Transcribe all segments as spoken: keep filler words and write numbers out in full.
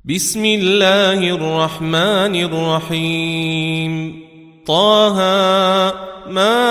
بسم الله الرحمن الرحيم. طه ما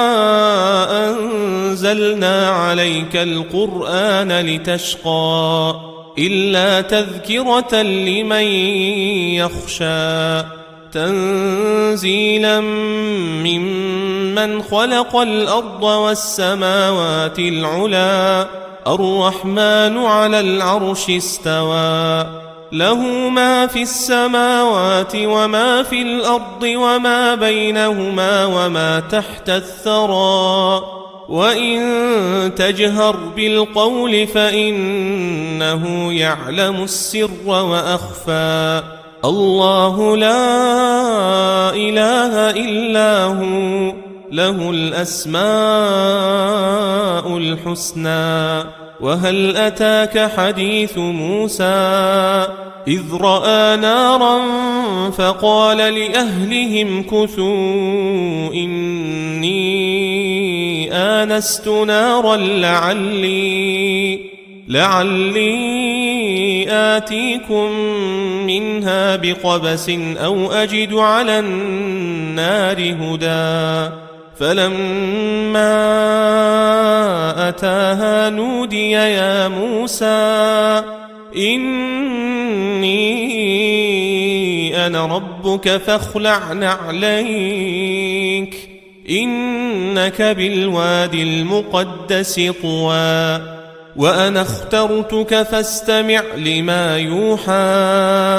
أنزلنا عليك القرآن لتشقى إلا تذكرة لمن يخشى تنزيلا ممن خلق الأرض والسماوات العلى الرحمن على العرش استوى له ما في السماوات وما في الأرض وما بينهما وما تحت الثرى وإن تجهر بالقول فإنه يعلم السر وأخفى الله لا إله إلا هو له الأسماء الحسنى. وهل أتاك حديث موسى إذ رأى نارا فقال لأهلهم كثوا إني آنست نارا لعلي لعلي آتيكم منها بقبس أو أجد على النار هدى فلما أتاها نودي يا موسى إني أنا ربك فاخلع نعليك إنك بالوادي المقدس طوى وأنا اخترتك فاستمع لما يوحى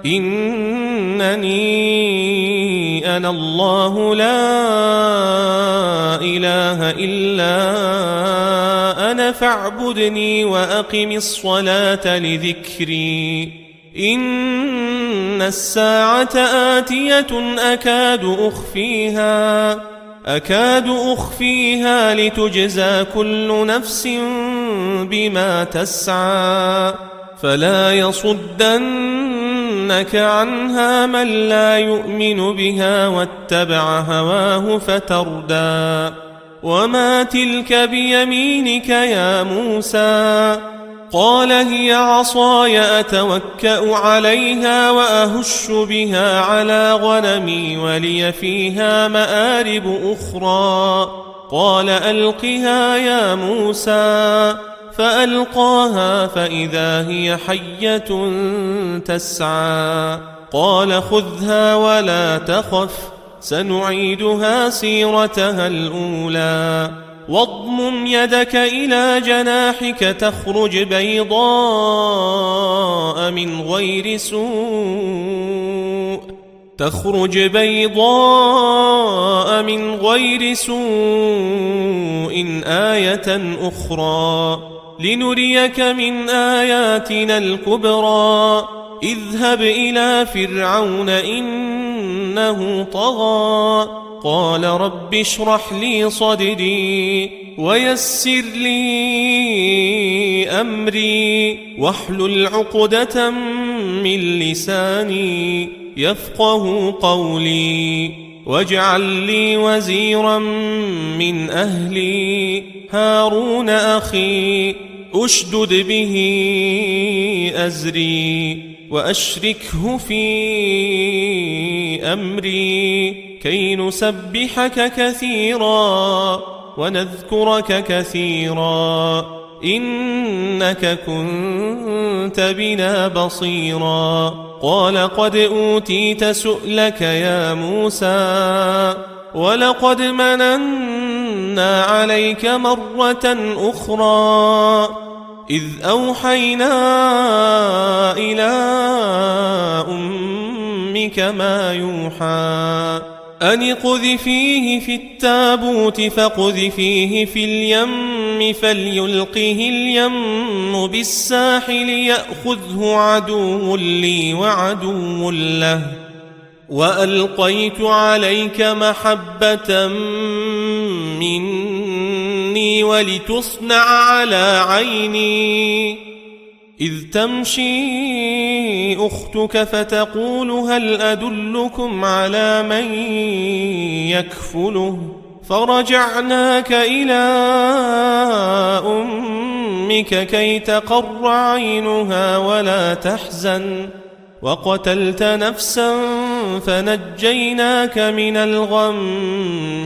إنني أنا الله لا إله إلا أنا فاعبدني وأقم الصلاة لذكري إن الساعة آتية أكاد أخفيها أكاد أخفيها لتجزى كل نفس بما تسعى فلا يصدنك عنها من لا يؤمن بها واتبع هواه فتردى وما تلك بيمينك يا موسى قال هي عصاي أتوكأ عليها وأهش بها على غنمي ولي فيها مآرب أخرى قال ألقها يا موسى فألقاها فإذا هي حية تسعى قال خذها ولا تخف سنعيدها سيرتها الأولى واضمم يدك إلى جناحك تخرج بيضاء من غير سوء تخرج بيضاء من غير سوء آية أخرى لنريك من آياتنا الكبرى اذهب إلى فرعون إنه طغى قال رب اشرح لي صدري ويسر لي أمري واحلل عقدة من لساني يفقه قولي واجعل لي وزيرا من أهلي هارون أخي أشدد به أزري وأشركه في أمري كي نسبحك كثيرا ونذكرك كثيرا إنك كنت بنا بصيرا قال قد أوتيت سؤلك يا موسى ولقد مننا عليك مرة أخرى إذ أوحينا إلى أمك ما يوحى أن اقذفيه في التابوت فاقذفيه في اليم فليلقه اليم بالساحل يأخذه عدو لي وعدو له وألقيت عليك محبة مني ولتصنع على عيني إذ تمشي أختك فتقول هل أدلكم على من يكفله فرجعناك إلى أمك كي تقر عينها ولا تحزن وقتلت نفسا فنجيناك من الغم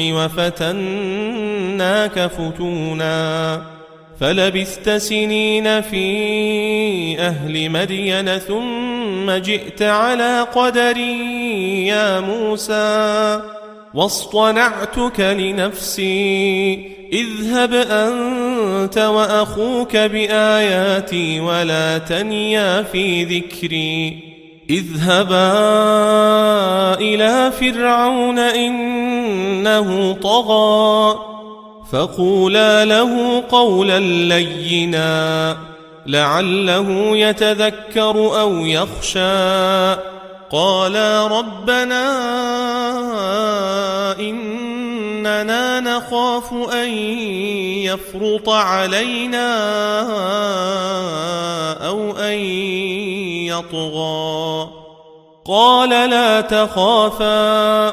وفتناك فتونا فلبثت سنين في أهل مدين ثم جئت على قدري يا موسى واصطنعتك لنفسي اذهب أنت وأخوك بآياتي ولا تنيا في ذكري اذهبا إلى فرعون إنه طغى فقولا له قولا لينا لعله يتذكر أو يخشى قالا ربنا إننا نخاف أن يفرط علينا أو أن يطغى قال لا تخافا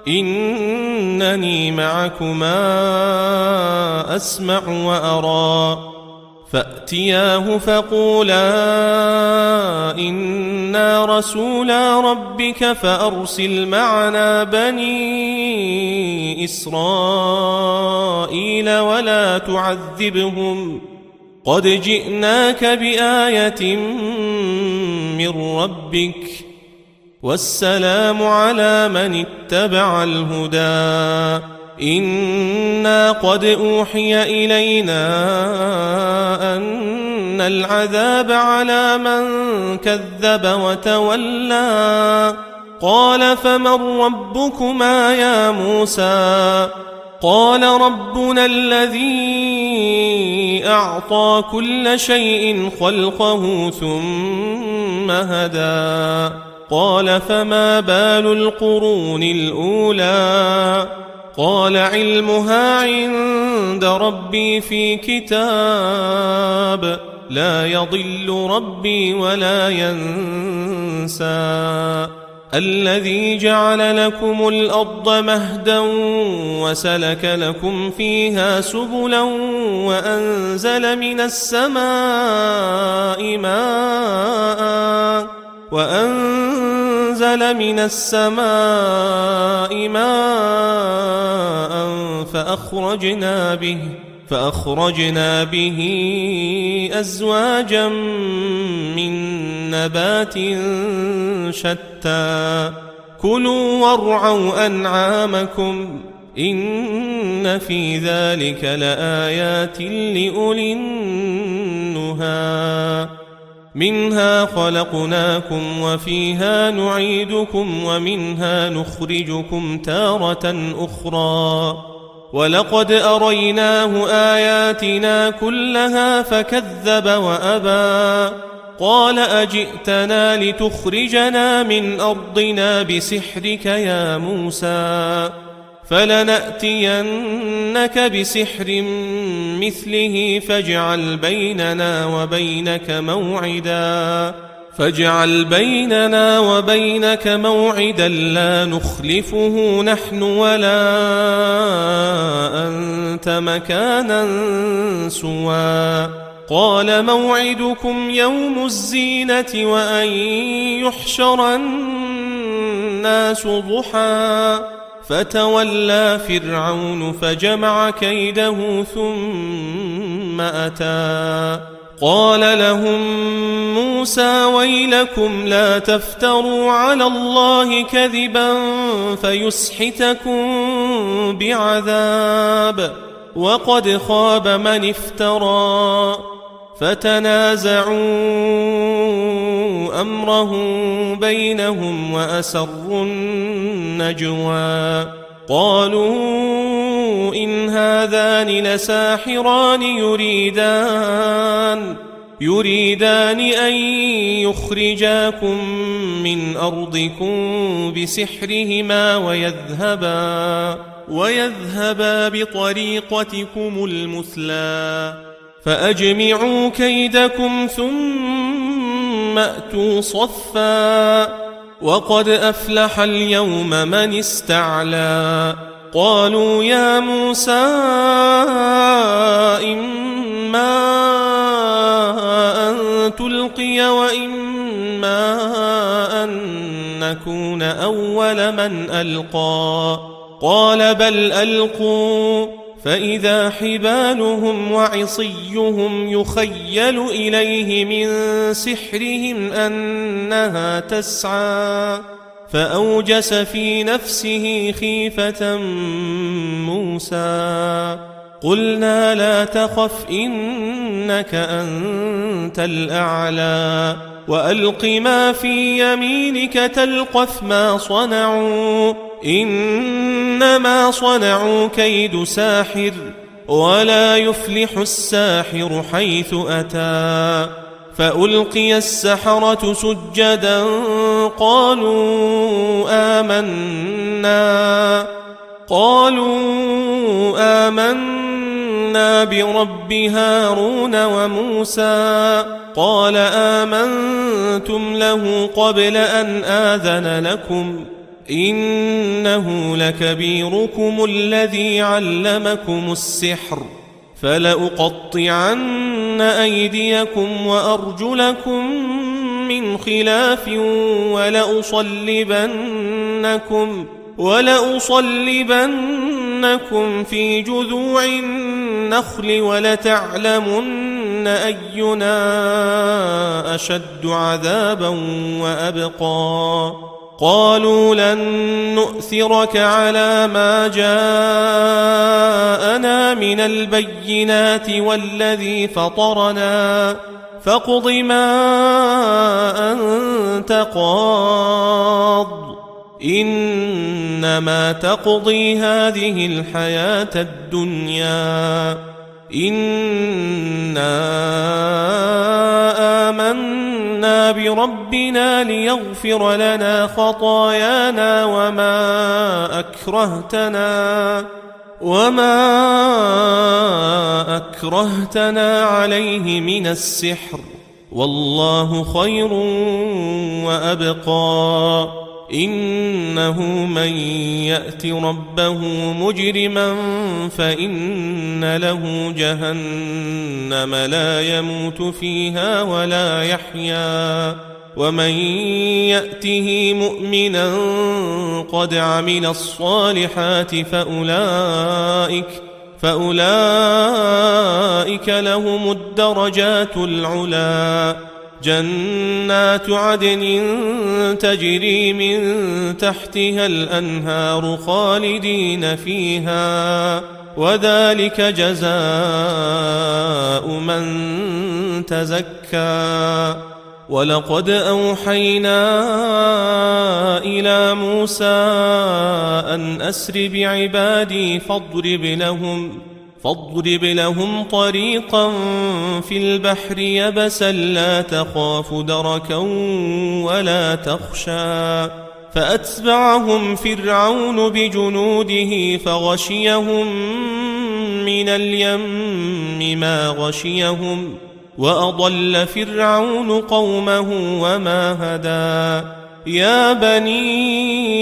إنني معكما أسمع وأرى فأتياه فقولا إنا رسولا ربك فأرسل معنا بني إسرائيل ولا تعذبهم قد جئناك بآية من ربك والسلام على من اتبع الهدى إنا قد أوحي إلينا أن العذاب على من كذب وتولى قال فمن ربكما يا موسى قال ربنا الذي أعطى كل شيء خلقه ثم هدى قال فما بال القرون الأولى قال علمها عند ربي في كتاب لا يضل ربي ولا ينسى الذي جعل لكم الأرض مهدا وسلك لكم فيها سبلا وأنزل من السماء ماء وأنزل من السماء ماء فأخرجنا به فأخرجنا به أزواجا من نبات شتى كلوا وارعوا أنعامكم إن في ذلك لآيات لأولي النهى منها خلقناكم وفيها نعيدكم ومنها نخرجكم تارة أخرى ولقد أريناه آياتنا كلها فكذب وأبى قال أجئتنا لتخرجنا من أرضنا بسحرك يا موسى فلنأتينك بسحر مثله فاجعل بيننا وبينك موعدا فاجعل بيننا وبينك موعدا لا نخلفه نحن ولا أنت مكانا سوى قال موعدكم يوم الزينة وأن يحشر الناس ضحى فتولى فرعون فجمع كيده ثم أتى قال لهم موسى ويلكم لا تفتروا على الله كذبا فيسحتكم بعذاب وقد خاب من افترى فتنازعوا أمرهم بينهم وأسروا النجوى قالوا إن هذان لساحران يريدان يريدان أن يخرجاكم من أرضكم بسحرهما ويذهبا ويذهبا بطريقتكم المثلى فأجمعوا كيدكم ثم أتوا صفا وقد أفلح اليوم من استعلى قالوا يا موسى إما أن تلقي وإما أن نكون أول من ألقى قال بل ألقوا فإذا حبالهم وعصيهم يخيل إليه من سحرهم أنها تسعى فأوجس في نفسه خيفة موسى قلنا لا تخف إنك أنت الأعلى وألق ما في يمينك تلقف ما صنعوا إنما صنعوا كيد ساحر ولا يفلح الساحر حيث أتى فألقي السحرة سجدا قالوا آمنا قالوا آمنا برب هارون وموسى قال آمنتم له قبل أن آذن لكم إنه لكبيركم الذي علمكم السحر فلأقطعن أيديكم وأرجلكم من خلاف ولأصلبنكم ولأصلبنكم في جذوع النخل ولتعلمن أينا أشد عذابا وأبقى قالوا لن نؤثرك على ما جاءنا من البينات والذي فطرنا فاقض ما أنت قاض إنما تقضي هذه الحياة الدنيا إنا آمنا بربنا ليغفر لنا خطايانا وما أكرهتنا وما أكرهتنا عليه من السحر والله خير وأبقى إنه من يأت ربه مجرما فإن له جهنم لا يموت فيها ولا يحيا ومن يأته مؤمنا قد عمل الصالحات فأولئك فأولئك لهم الدرجات العلى جنات عدن تجري من تحتها الأنهار خالدين فيها وذلك جزاء من تزكى ولقد أوحينا إلى موسى أن أسر بعبادي فاضرب لهم فاضرب لهم طريقا في البحر يبسا لا تخاف دركا ولا تخشى فأتبعهم فرعون بجنوده فغشيهم من اليم ما غشيهم وأضل فرعون قومه وما هدى يا بني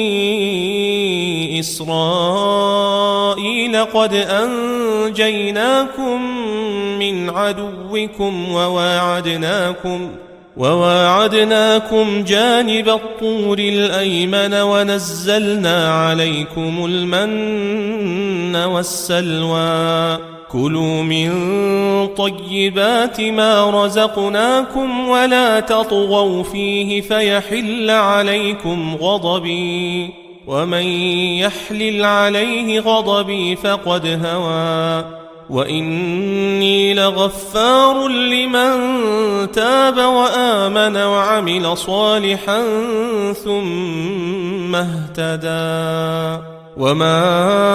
إسرائيل قد أنجيناكم من عدوكم وواعدناكم وواعدناكم جانب الطور الأيمن ونزلنا عليكم المن والسلوى كلوا من طيبات ما رزقناكم ولا تطغوا فيه فيحل عليكم غضبي ومن يحلل عليه غضبي فقد هوى وإني لغفار لمن تاب وآمن وعمل صالحا ثم اهتدى وما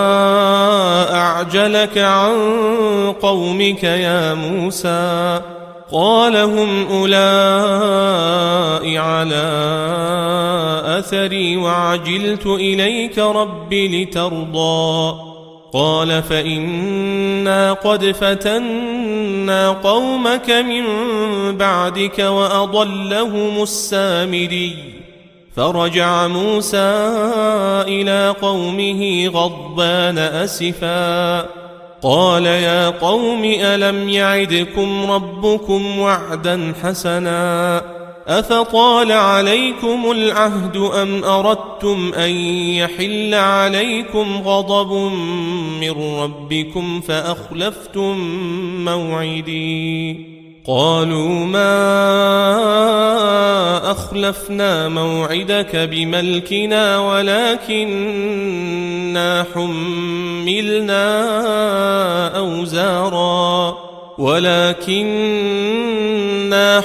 أعجلك عن قومك يا موسى قال هم أولئك على أثري وعجلت إليك رب لترضى قال فإنا قد فتنا قومك من بعدك وأضلهم السامري فرجع موسى إلى قومه غضبان أسفا قال يا قوم ألم يعدكم ربكم وعدا حسنا أفطال عليكم العهد أم أردتم أن يحل عليكم غضب من ربكم فأخلفتم موعدي قالوا ما أخلفنا موعدك بملكنا ولكننا حملنا أوزارا ولكننا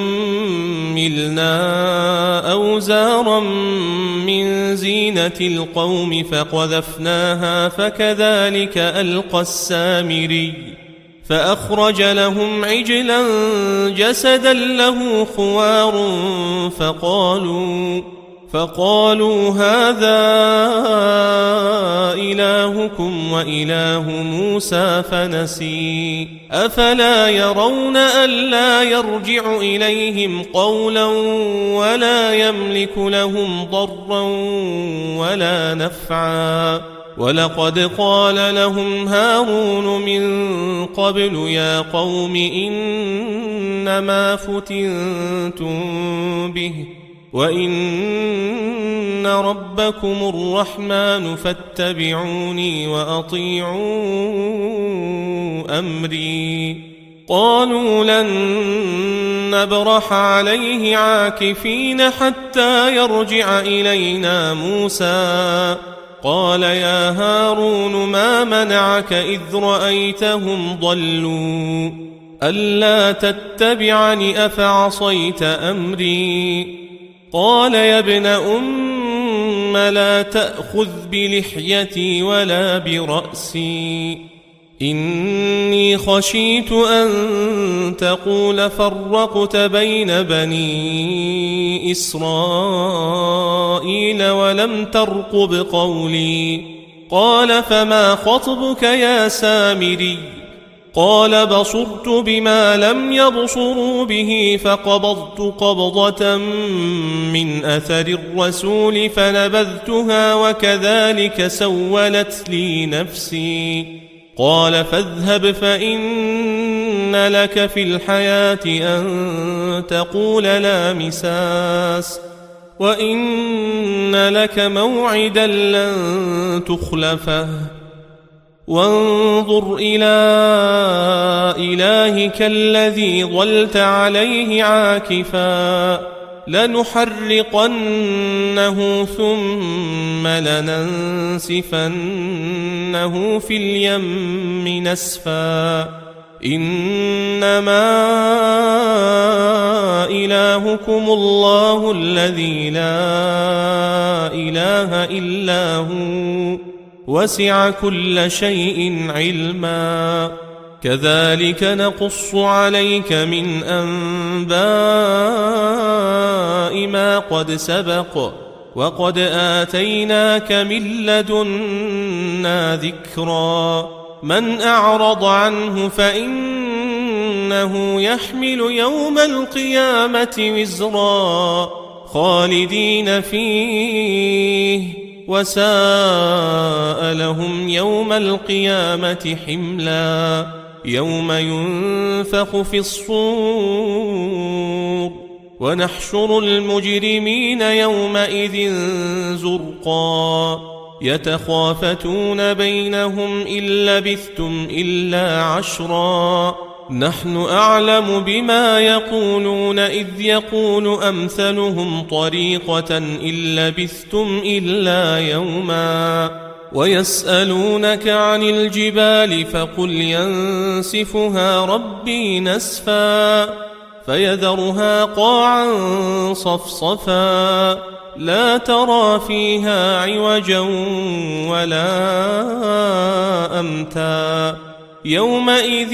حملنا أوزارا من زينة القوم فقذفناها فكذلك ألقى السامري فأخرج لهم عجلا جسدا له خوار فقالوا فقالوا هذا إلهكم وإله موسى فنسي أفلا يرون ألا يرجع إليهم قولا ولا يملك لهم ضرا ولا نفعا ولقد قال لهم هارون من قبل يا قوم إنما فتنتم به وإن ربكم الرحمن فاتبعوني وأطيعوا أمري قالوا لن نبرح عليه عاكفين حتى يرجع إلينا موسى قال يا هارون ما منعك إذ رأيتهم ضلوا ألا تتبعني أفعصيت أمري قال يا ابن أم لا تأخذ بلحيتي ولا برأسي إني خشيت أن تقول فرقت بين بني إسرائيل ولم ترقب قولي قال فما خطبك يا سامري قال بصرت بما لم يبصروا به فقبضت قبضة من أثر الرسول فنبذتها وكذلك سولت لي نفسي قال فاذهب فإن لك في الحياة أن تقول لا مساس وإن لك موعدا لن تخلفه وانظر إلى إلهك الذي ظلت عليه عاكفا لنحرقنه ثم لننسفنه في اليم نسفا إنما إلهكم الله الذي لا إله إلا هو وسع كل شيء علما كذلك نقص عليك من أنباء ما قد سبق وقد آتيناك من لدنا ذكرا من أعرض عنه فإنه يحمل يوم القيامة وزرا خالدين فيه وساء لهم يوم القيامة حملا يوم ينفخ في الصور ونحشر المجرمين يومئذ زرقا يتخافتون بينهم إن لبثتم إلا عشرا نحن أعلم بما يقولون إذ يقول أمثلهم طريقة إن لبثتم إلا يوما ويسألونك عن الجبال فقل ينسفها ربي نسفا فيذرها قاعا صفصفا لا ترى فيها عوجا ولا أمتا يومئذ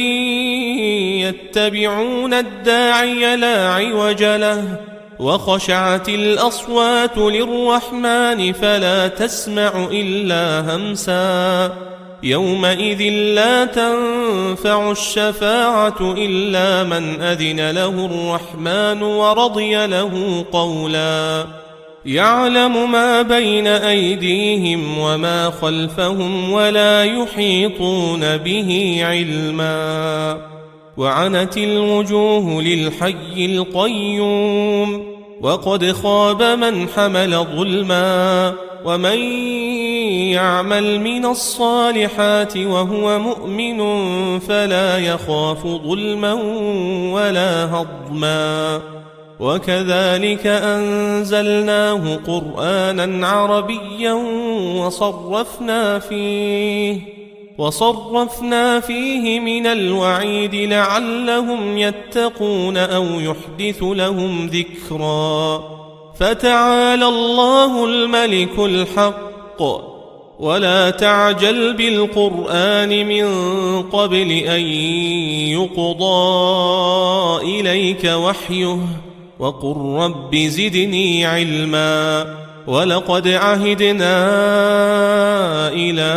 يتبعون الداعي لا عوج له وخشعت الأصوات للرحمن فلا تسمع إلا همسا يومئذ لا تنفع الشفاعة إلا من أذن له الرحمن ورضي له قولا يعلم ما بين أيديهم وما خلفهم ولا يحيطون به علما وعنت الوجوه للحي القيوم وقد خاب من حمل ظلما ومن يعمل من الصالحات وهو مؤمن فلا يخاف ظلما ولا هضما وكذلك أنزلناه قرآنا عربيا وصرفنا فيه وصرفنا فيه من الوعيد لعلهم يتقون أو يحدث لهم ذكرا فتعالى الله الملك الحق ولا تعجل بالقرآن من قبل أن يقضى إليك وحيه وقل رب زدني علما ولقد عهدنا إلى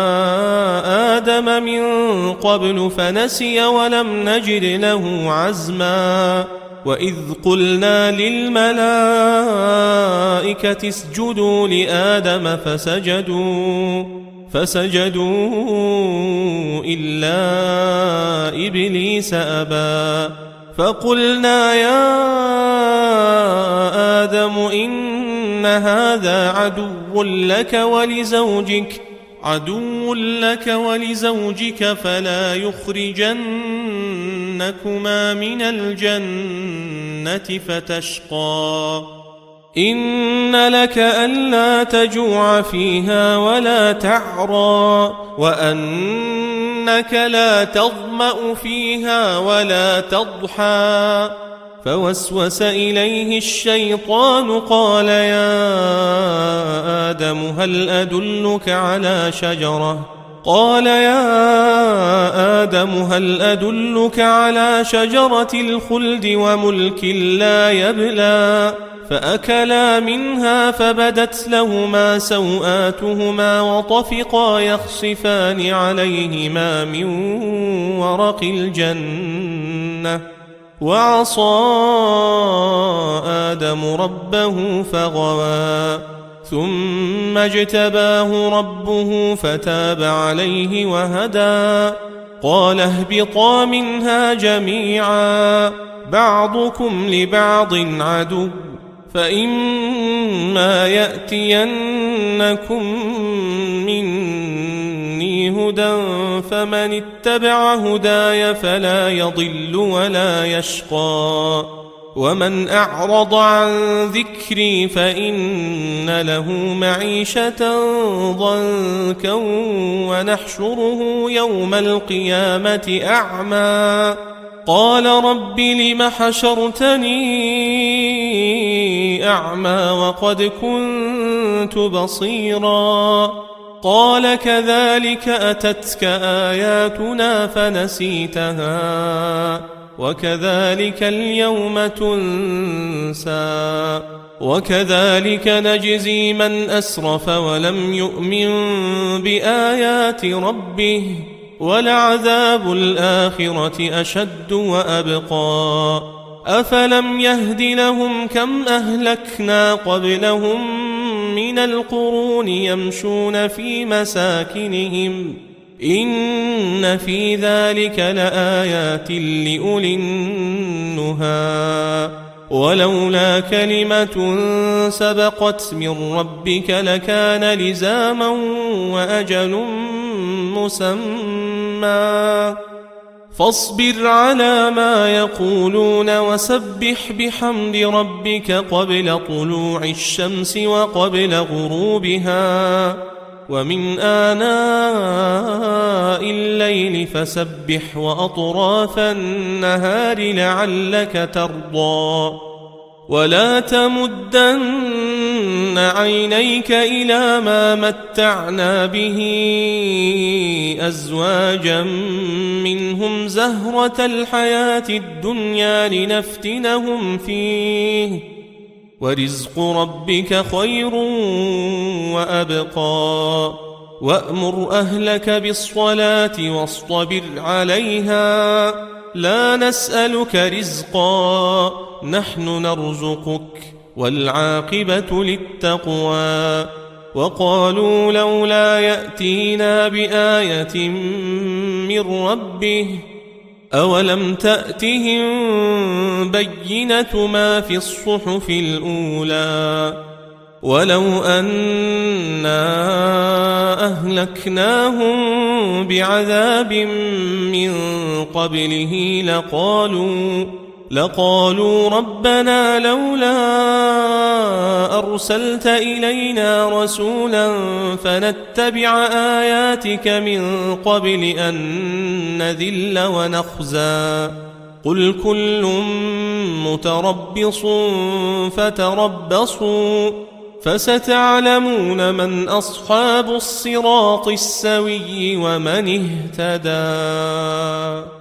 آدم من قبل فنسي ولم نجد له عزما وإذ قلنا للملائكة اسجدوا لآدم فسجدوا فسجدوا إلا إبليس أبى فقلنا يا آدم إن هذا عدو لك ولزوجك عدو لك ولزوجك فلا يخرجنكما من الجنة فتشقى إن لك ألا تجوع فيها ولا تعرى وأنك لا تظمأ فيها ولا تضحى فوسوس إليه الشيطان قال يا آدم هل أدلك على شجرة قال يا آدم هل أدلك على شجرة الخلد وملك لا يبلى فأكلا منها فبدت لهما سوآتهما وطفقا يخصفان عليهما من ورق الجنة وعصى آدم ربه فغوى ثم اجتباه ربه فتاب عليه وهدى قال اهبطا منها جميعا بعضكم لبعض عدو فإما يأتينكم مني هدى فمن اتبع هداي فلا يضل ولا يشقى ومن أعرض عن ذكري فإن له معيشة ضنكا ونحشره يوم القيامة أعمى قال رب لم حشرتني أعمى وقد كنت بصيرا قال كذلك أتتك آياتنا فنسيتها وكذلك اليوم تنسى وكذلك نجزي من أسرف ولم يؤمن بآيات ربه ولعذاب الآخرة أشد وأبقى أفلم يهد لهم كم أهلكنا قبلهم من القرون يمشون في مساكنهم إن في ذلك لآيات لأولي النهى ولولا كلمة سبقت من ربك لكان لزاما وأجل مسمى فاصبر على ما يقولون وسبح بحمد ربك قبل طلوع الشمس وقبل غروبها ومن آناء الليل فسبح وأطراف النهار لعلك ترضى ولا تمدن عينيك إلى ما متعنا به أزواجا منهم زهرة الحياة الدنيا لنفتنهم فيه ورزق ربك خير وأبقى وأمر أهلك بالصلاة واصطبر عليها لا نسألك رزقا نحن نرزقك والعاقبة للتقوى وقالوا لولا يأتينا بآية من ربه أولم تأتهم بينة ما في الصحف الأولى ولو أنا أهلكناهم بعذاب من قبله لقالوا لقالوا ربنا لولا أرسلت إلينا رسولا فنتبع آياتك من قبل أن نذل ونخزى قل كل متربص فتربصوا فستعلمون من أصحاب الصراط السوي ومن اهتدى.